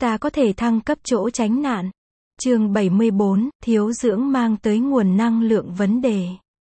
ta có thể thăng cấp chỗ tránh nạn. Chương 74, thiếu dưỡng mang tới nguồn năng lượng vấn đề.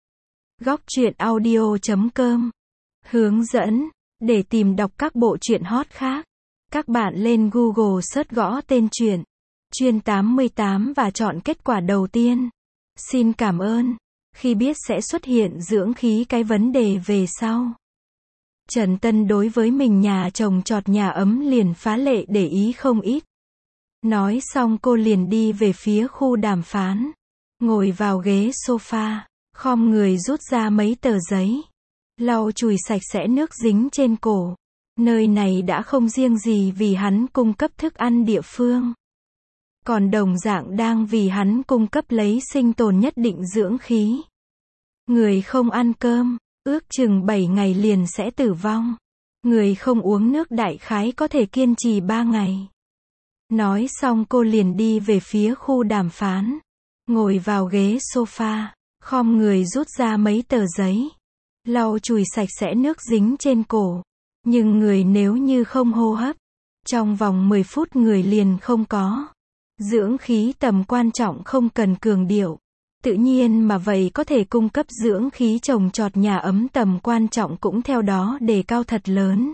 Góc truyện audio.com. Hướng dẫn, để tìm đọc các bộ truyện hot khác. Các bạn lên Google search gõ tên truyện Chuyên 88 và chọn kết quả đầu tiên. Xin cảm ơn. Khi biết sẽ xuất hiện dưỡng khí cái vấn đề về sau. Trần Tân đối với mình nhà chồng chọt nhà ấm liền phá lệ để ý không ít. Nói xong cô liền đi về phía khu đàm phán. Ngồi vào ghế sofa, khom người rút ra mấy tờ giấy. Lau chùi sạch sẽ nước dính trên cổ. Nơi này đã không riêng gì vì hắn cung cấp thức ăn địa phương. Còn đồng dạng đang vì hắn cung cấp lấy sinh tồn nhất định dưỡng khí. Người không ăn cơm, ước chừng 7 ngày liền sẽ tử vong. Người không uống nước đại khái có thể kiên trì 3 ngày. Nói xong cô liền đi về phía khu đàm phán. Ngồi vào ghế sofa, khom người rút ra mấy tờ giấy. Lau chùi sạch sẽ nước dính trên cổ. Nhưng người nếu như không hô hấp, trong vòng 10 phút người liền không có. Dưỡng khí tầm quan trọng không cần cường điệu. Tự nhiên mà vậy có thể cung cấp dưỡng khí trồng trọt nhà ấm tầm quan trọng cũng theo đó đề cao thật lớn.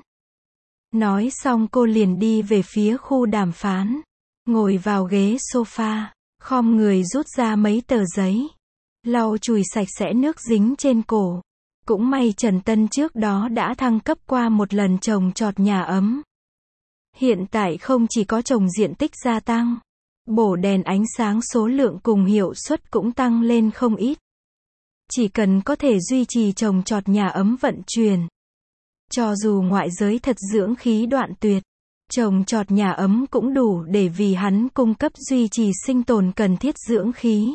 Nói xong cô liền đi về phía khu đàm phán. Ngồi vào ghế sofa, khom người rút ra mấy tờ giấy. Lau chùi sạch sẽ nước dính trên cổ. Cũng may Trần Tân trước đó đã thăng cấp qua một lần trồng trọt nhà ấm. Hiện tại không chỉ có trồng diện tích gia tăng, bổ đèn ánh sáng số lượng cùng hiệu suất cũng tăng lên không ít. Chỉ cần có thể duy trì trồng trọt nhà ấm vận chuyển. Cho dù ngoại giới thật dưỡng khí đoạn tuyệt, trồng trọt nhà ấm cũng đủ để vì hắn cung cấp duy trì sinh tồn cần thiết dưỡng khí.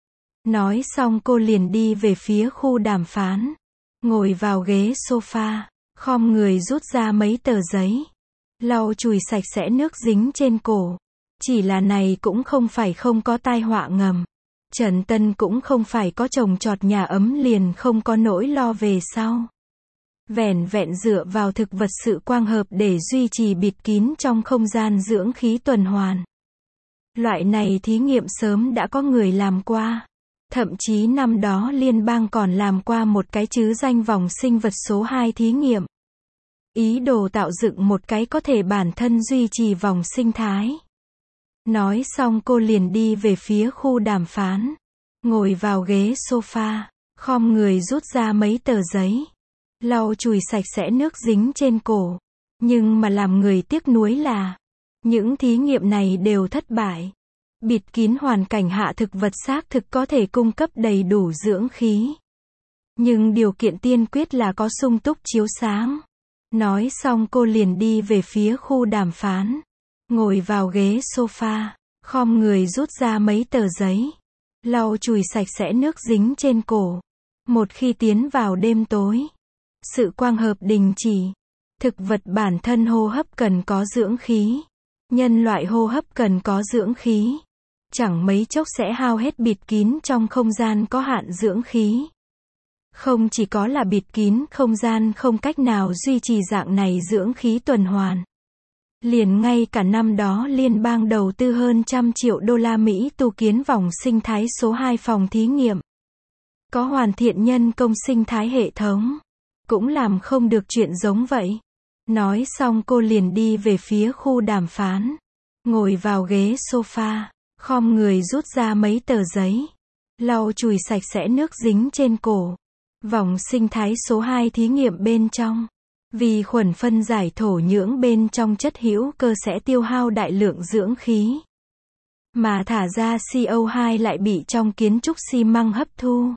Nói xong cô liền đi về phía khu đàm phán. Ngồi vào ghế sofa, khom người rút ra mấy tờ giấy. Lau chùi sạch sẽ nước dính trên cổ. Chỉ là này cũng không phải không có tai họa ngầm. Trần Tân cũng không phải có trồng trọt nhà ấm liền không có nỗi lo về sau. Vẻn vẹn dựa vào thực vật sự quang hợp để duy trì bịt kín trong không gian dưỡng khí tuần hoàn. Loại này thí nghiệm sớm đã có người làm qua. Thậm chí năm đó liên bang còn làm qua một cái chứ danh vòng sinh vật số 2 thí nghiệm. Ý đồ tạo dựng một cái có thể bản thân duy trì vòng sinh thái. Nói xong cô liền đi về phía khu đàm phán. Ngồi vào ghế sofa, khom người rút ra mấy tờ giấy. Lau chùi sạch sẽ nước dính trên cổ. Nhưng mà làm người tiếc nuối là, những thí nghiệm này đều thất bại. Bịt kín hoàn cảnh hạ thực vật xác thực có thể cung cấp đầy đủ dưỡng khí. Nhưng điều kiện tiên quyết là có sung túc chiếu sáng. Nói xong cô liền đi về phía khu đàm phán. Ngồi vào ghế sofa, khom người rút ra mấy tờ giấy. Lau chùi sạch sẽ nước dính trên cổ. Một khi tiến vào đêm tối, sự quang hợp đình chỉ. Thực vật bản thân hô hấp cần có dưỡng khí. Nhân loại hô hấp cần có dưỡng khí. Chẳng mấy chốc sẽ hao hết bịt kín trong không gian có hạn dưỡng khí. Không chỉ có là bịt kín không gian không cách nào duy trì dạng này dưỡng khí tuần hoàn. Liền ngay cả năm đó liên bang đầu tư hơn 100 triệu đô la Mỹ tu kiến vòng sinh thái số 2 phòng thí nghiệm. Có hoàn thiện nhân công sinh thái hệ thống. Cũng làm không được chuyện giống vậy. Nói xong cô liền đi về phía khu đàm phán. Ngồi vào ghế sofa, khom người rút ra mấy tờ giấy. Lau chùi sạch sẽ nước dính trên cổ. Vòng sinh thái số 2 thí nghiệm bên trong. Vi khuẩn phân giải thổ nhưỡng bên trong chất hữu cơ sẽ tiêu hao đại lượng dưỡng khí. Mà thả ra CO2 lại bị trong kiến trúc xi măng hấp thu.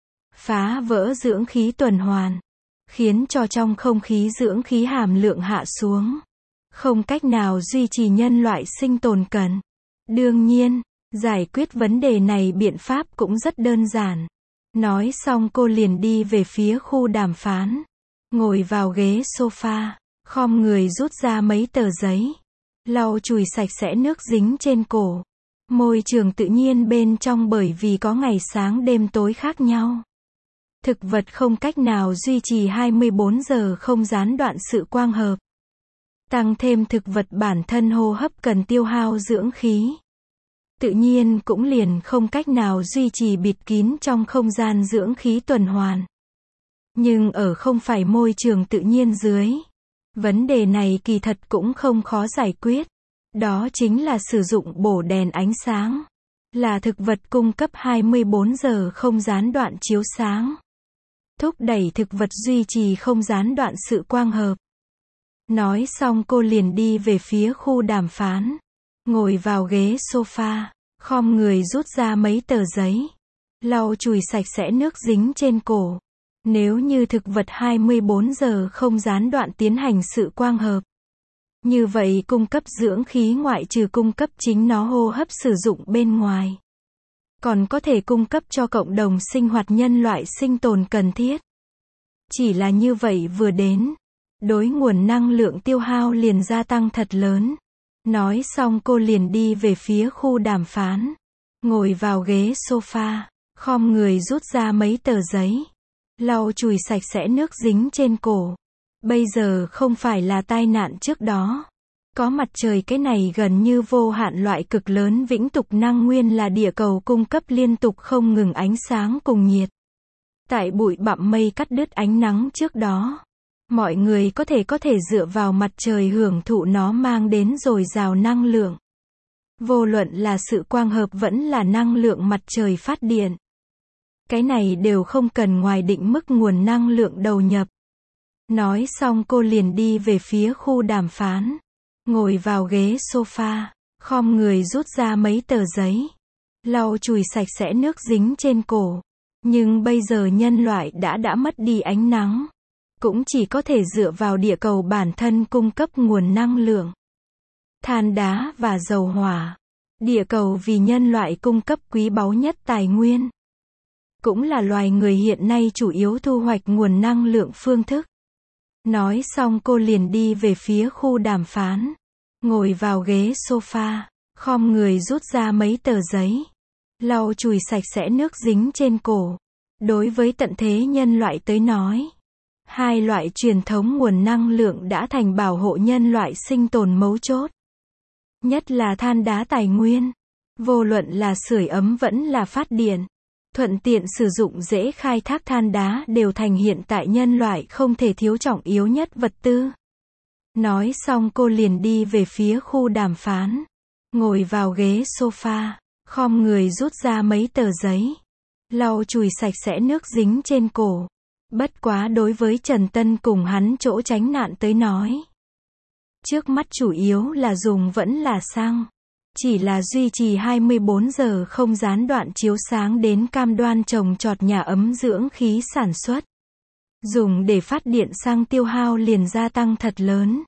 Phá vỡ dưỡng khí tuần hoàn. Khiến cho trong không khí dưỡng khí hàm lượng hạ xuống. Không cách nào duy trì nhân loại sinh tồn cần. Đương nhiên, giải quyết vấn đề này biện pháp cũng rất đơn giản. Nói xong cô liền đi về phía khu đàm phán. Ngồi vào ghế sofa, khom người rút ra mấy tờ giấy. Lau chùi sạch sẽ nước dính trên cổ. Môi trường tự nhiên bên trong bởi vì có ngày sáng đêm tối khác nhau. Thực vật không cách nào duy trì 24 giờ không gián đoạn sự quang hợp. Tăng thêm thực vật bản thân hô hấp cần tiêu hao dưỡng khí. Tự nhiên cũng liền không cách nào duy trì bịt kín trong không gian dưỡng khí tuần hoàn. Nhưng ở không phải môi trường tự nhiên dưới, vấn đề này kỳ thật cũng không khó giải quyết. Đó chính là sử dụng bổ đèn ánh sáng. Là thực vật cung cấp 24 giờ không gián đoạn chiếu sáng. Thúc đẩy thực vật duy trì không gián đoạn sự quang hợp. Nói xong cô liền đi về phía khu đàm phán. Ngồi vào ghế sofa, khom người rút ra mấy tờ giấy. Lau chùi sạch sẽ nước dính trên cổ. Nếu như thực vật 24 giờ không gián đoạn tiến hành sự quang hợp, như vậy cung cấp dưỡng khí ngoại trừ cung cấp chính nó hô hấp sử dụng bên ngoài, còn có thể cung cấp cho cộng đồng sinh hoạt nhân loại sinh tồn cần thiết. Chỉ là như vậy vừa đến, đối nguồn năng lượng tiêu hao liền gia tăng thật lớn. Nói xong cô liền đi về phía khu đàm phán. Ngồi vào ghế sofa, khom người rút ra mấy tờ giấy. Lau chùi sạch sẽ nước dính trên cổ. Bây giờ không phải là tai nạn trước đó. Có mặt trời cái này gần như vô hạn loại cực lớn vĩnh tục năng nguyên là địa cầu cung cấp liên tục không ngừng ánh sáng cùng nhiệt. Tại bụi bặm mây cắt đứt ánh nắng trước đó, mọi người có thể dựa vào mặt trời hưởng thụ nó mang đến dồi dào năng lượng. Vô luận là sự quang hợp vẫn là năng lượng mặt trời phát điện. Cái này đều không cần ngoài định mức nguồn năng lượng đầu nhập. Nói xong cô liền đi về phía khu đàm phán. Ngồi vào ghế sofa, khom người rút ra mấy tờ giấy. Lau chùi sạch sẽ nước dính trên cổ. Nhưng bây giờ nhân loại đã mất đi ánh nắng. Cũng chỉ có thể dựa vào địa cầu bản thân cung cấp nguồn năng lượng. Than đá và dầu hỏa. Địa cầu vì nhân loại cung cấp quý báu nhất tài nguyên. Cũng là loài người hiện nay chủ yếu thu hoạch nguồn năng lượng phương thức. Nói xong cô liền đi về phía khu đàm phán. Ngồi vào ghế sofa, khom người rút ra mấy tờ giấy. Lau chùi sạch sẽ nước dính trên cổ. Đối với tận thế nhân loại tới nói, hai loại truyền thống nguồn năng lượng đã thành bảo hộ nhân loại sinh tồn mấu chốt. Nhất là than đá tài nguyên. Vô luận là sưởi ấm vẫn là phát điện. Thuận tiện sử dụng dễ khai thác than đá đều thành hiện tại nhân loại không thể thiếu trọng yếu nhất vật tư. Nói xong cô liền đi về phía khu đàm phán. Ngồi vào ghế sofa, khom người rút ra mấy tờ giấy. Lau chùi sạch sẽ nước dính trên cổ. Bất quá đối với Trần Tân cùng hắn chỗ tránh nạn tới nói, trước mắt chủ yếu là dùng vẫn là xăng. Chỉ là duy trì 24 giờ không gián đoạn chiếu sáng đến cam đoan trồng trọt nhà ấm dưỡng khí sản xuất. Dùng để phát điện xăng tiêu hao liền gia tăng thật lớn.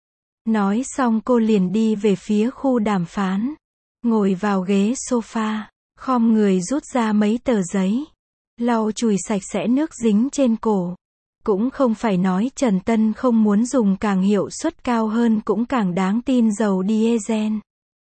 Nói xong cô liền đi về phía khu đàm phán. Ngồi vào ghế sofa, khom người rút ra mấy tờ giấy. Lau chùi sạch sẽ nước dính trên cổ. Cũng không phải nói Trần Tân không muốn dùng càng hiệu suất cao hơn cũng càng đáng tin dầu diesel.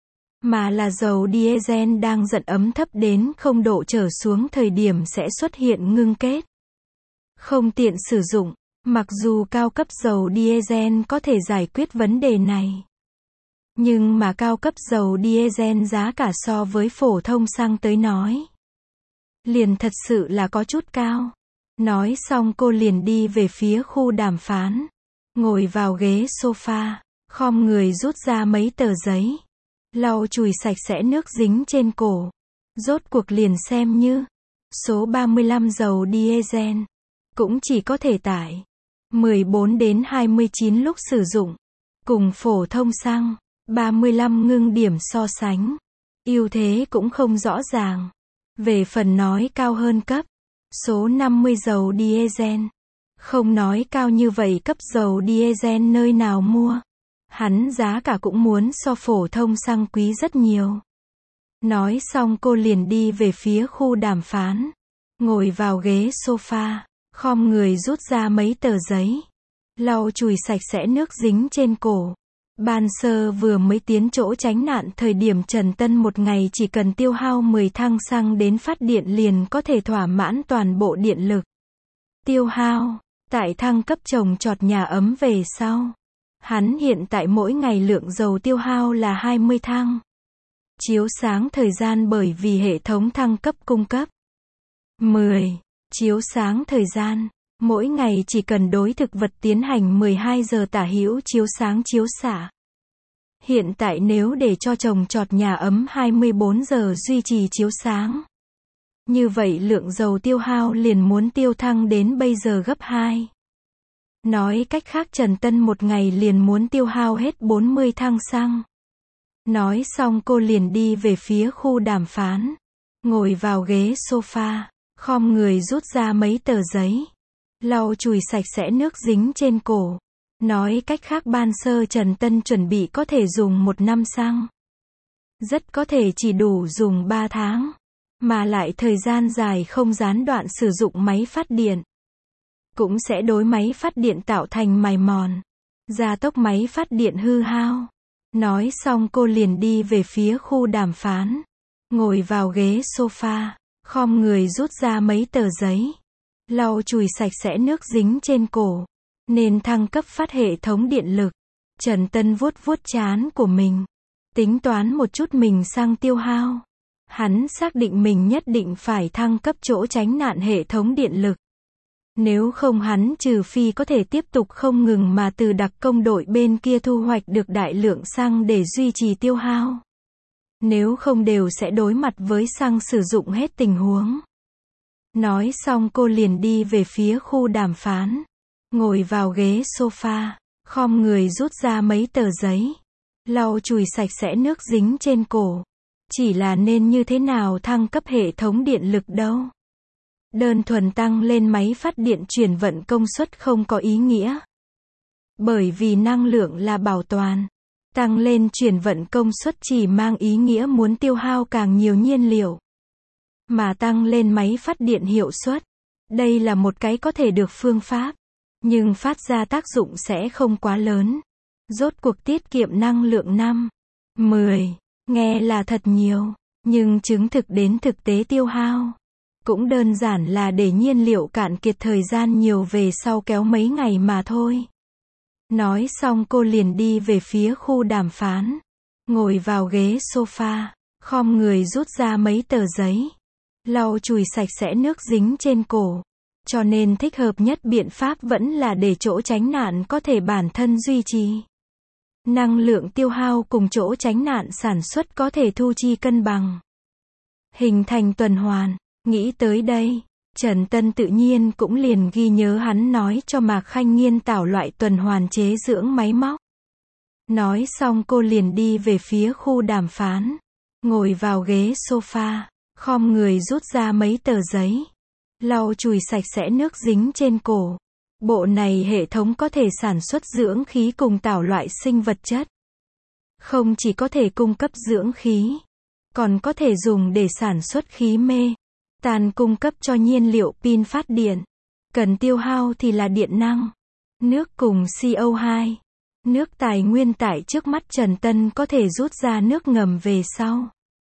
Mà là dầu diesel đang dần ấm thấp đến 0 độ trở xuống thời điểm sẽ xuất hiện ngưng kết. Không tiện sử dụng, mặc dù cao cấp dầu diesel có thể giải quyết vấn đề này. Nhưng mà cao cấp dầu diesel giá cả so với phổ thông xăng tới nói, liền thật sự là có chút cao. Nói xong cô liền đi về phía khu đàm phán. Ngồi vào ghế sofa, khom người rút ra mấy tờ giấy. Lau chùi sạch sẽ nước dính trên cổ. Rốt cuộc liền xem như số 35 dầu diesel. Cũng chỉ có thể tải 14 đến 29 lúc sử dụng. Cùng phổ thông xăng 35 ngưng điểm so sánh. Ưu thế cũng không rõ ràng. Về phần nói cao hơn cấp số 50 dầu diesel. Không nói cao như vậy cấp dầu diesel nơi nào mua. Hắn giá cả cũng muốn so phổ thông xăng quý rất nhiều. Nói xong cô liền đi về phía khu đàm phán. Ngồi vào ghế sofa, khom người rút ra mấy tờ giấy. Lau chùi sạch sẽ nước dính trên cổ. Ban sơ vừa mới tiến chỗ tránh nạn thời điểm Trần Tân một ngày chỉ cần tiêu hao 10 thang xăng đến phát điện liền có thể thỏa mãn toàn bộ điện lực tiêu hao. Tại thăng cấp trồng trọt nhà ấm về sau, Hắn hiện tại mỗi ngày lượng dầu tiêu hao là 20 thăng. Chiếu sáng thời gian bởi vì hệ thống thăng cấp cung cấp. 10. Chiếu sáng thời gian. Mỗi ngày chỉ cần đối thực vật tiến hành 12 giờ tả hữu chiếu sáng chiếu xạ. Hiện tại nếu để cho trồng trọt nhà ấm 24 giờ duy trì chiếu sáng. Như vậy lượng dầu tiêu hao liền muốn tiêu thăng đến bây giờ gấp 2. Nói cách khác Trần Tân một ngày liền muốn tiêu hao hết 40 thăng xăng. Nói xong cô liền đi về phía khu đàm phán. Ngồi vào ghế sofa, khom người rút ra mấy tờ giấy. Lau chùi sạch sẽ nước dính trên cổ. Nói cách khác ban sơ Trần Tân chuẩn bị có thể dùng 1 năm xăng. Rất có thể chỉ đủ dùng 3 tháng. Mà lại thời gian dài không gián đoạn sử dụng máy phát điện. Cũng sẽ đối máy phát điện tạo thành mài mòn. Gia tốc máy phát điện hư hao. Nói xong cô liền đi về phía khu đàm phán. Ngồi vào ghế sofa, khom người rút ra mấy tờ giấy. Lau chùi sạch sẽ nước dính trên cổ. Nên thăng cấp phát hệ thống điện lực. Trần Tân vuốt vuốt trán của mình. Tính toán một chút mình xăng tiêu hao. Hắn xác định mình nhất định phải thăng cấp chỗ tránh nạn hệ thống điện lực. Nếu không hắn trừ phi có thể tiếp tục không ngừng mà từ đặc công đội bên kia thu hoạch được đại lượng xăng để duy trì tiêu hao. Nếu không đều sẽ đối mặt với xăng sử dụng hết tình huống. Nói xong cô liền đi về phía khu đàm phán. Ngồi vào ghế sofa, khom người rút ra mấy tờ giấy. Lau chùi sạch sẽ nước dính trên cổ. Chỉ là nên như thế nào thăng cấp hệ thống điện lực đâu. Đơn thuần tăng lên máy phát điện chuyển vận công suất không có ý nghĩa. Bởi vì năng lượng là bảo toàn. Tăng lên chuyển vận công suất chỉ mang ý nghĩa muốn tiêu hao càng nhiều nhiên liệu. Mà tăng lên máy phát điện hiệu suất. Đây là một cái có thể được phương pháp. Nhưng phát ra tác dụng sẽ không quá lớn. Rốt cuộc tiết kiệm năng lượng 5, 10. Nghe là thật nhiều. Nhưng chứng thực đến thực tế tiêu hao. Cũng đơn giản là để nhiên liệu cạn kiệt thời gian nhiều về sau kéo mấy ngày mà thôi. Nói xong cô liền đi về phía khu đàm phán. Ngồi vào ghế sofa, khom người rút ra mấy tờ giấy. Lau chùi sạch sẽ nước dính trên cổ. Cho nên thích hợp nhất biện pháp vẫn là để chỗ tránh nạn có thể bản thân duy trì. Năng lượng tiêu hao cùng chỗ tránh nạn sản xuất có thể thu chi cân bằng. Hình thành tuần hoàn. Nghĩ tới đây, Trần Tân tự nhiên cũng liền ghi nhớ hắn nói cho Mạc Khanh nghiên tạo loại tuần hoàn chế dưỡng máy móc. Nói xong cô liền đi về phía khu đàm phán. Ngồi vào ghế sofa, khom người rút ra mấy tờ giấy. Lau chùi sạch sẽ nước dính trên cổ. Bộ này hệ thống có thể sản xuất dưỡng khí cùng tảo loại sinh vật chất. Không chỉ có thể cung cấp dưỡng khí, còn có thể dùng để sản xuất khí mê. Tàn cung cấp cho nhiên liệu pin phát điện. Cần tiêu hao thì là điện năng, nước cùng CO2. Nước tài nguyên tại trước mắt Trần Tân có thể rút ra nước ngầm về sau.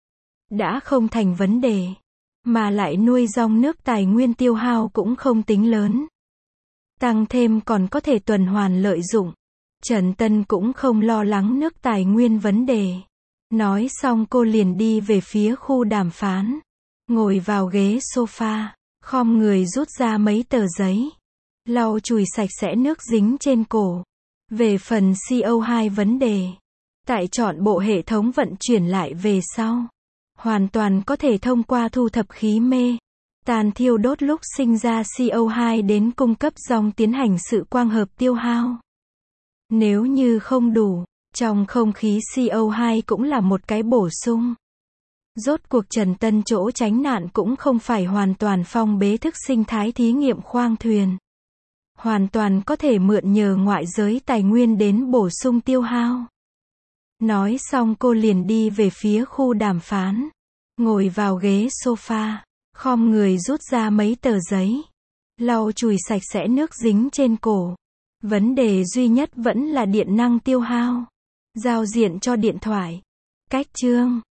Đã không thành vấn đề. Mà lại nuôi dòng nước tài nguyên tiêu hao cũng không tính lớn. Tăng thêm còn có thể tuần hoàn lợi dụng. Trần Tân cũng không lo lắng nước tài nguyên vấn đề. Nói xong cô liền đi về phía khu đàm phán. Ngồi vào ghế sofa, khom người rút ra mấy tờ giấy. Lau chùi sạch sẽ nước dính trên cổ. Về phần CO2 vấn đề. Tại chọn bộ hệ thống vận chuyển lại về sau. Hoàn toàn có thể thông qua thu thập khí mê. Tàn thiêu đốt lúc sinh ra CO2 đến cung cấp dòng tiến hành sự quang hợp tiêu hao. Nếu như không đủ, trong không khí CO2 cũng là một cái bổ sung. Rốt cuộc Trần Tân chỗ tránh nạn cũng không phải hoàn toàn phong bế thức sinh thái thí nghiệm khoang thuyền. Hoàn toàn có thể mượn nhờ ngoại giới tài nguyên đến bổ sung tiêu hao. Nói xong cô liền đi về phía khu đàm phán. Ngồi vào ghế sofa, khom người rút ra mấy tờ giấy. Lau chùi sạch sẽ nước dính trên cổ. Vấn đề duy nhất vẫn là điện năng tiêu hao. Giao diện cho điện thoại. Cách chương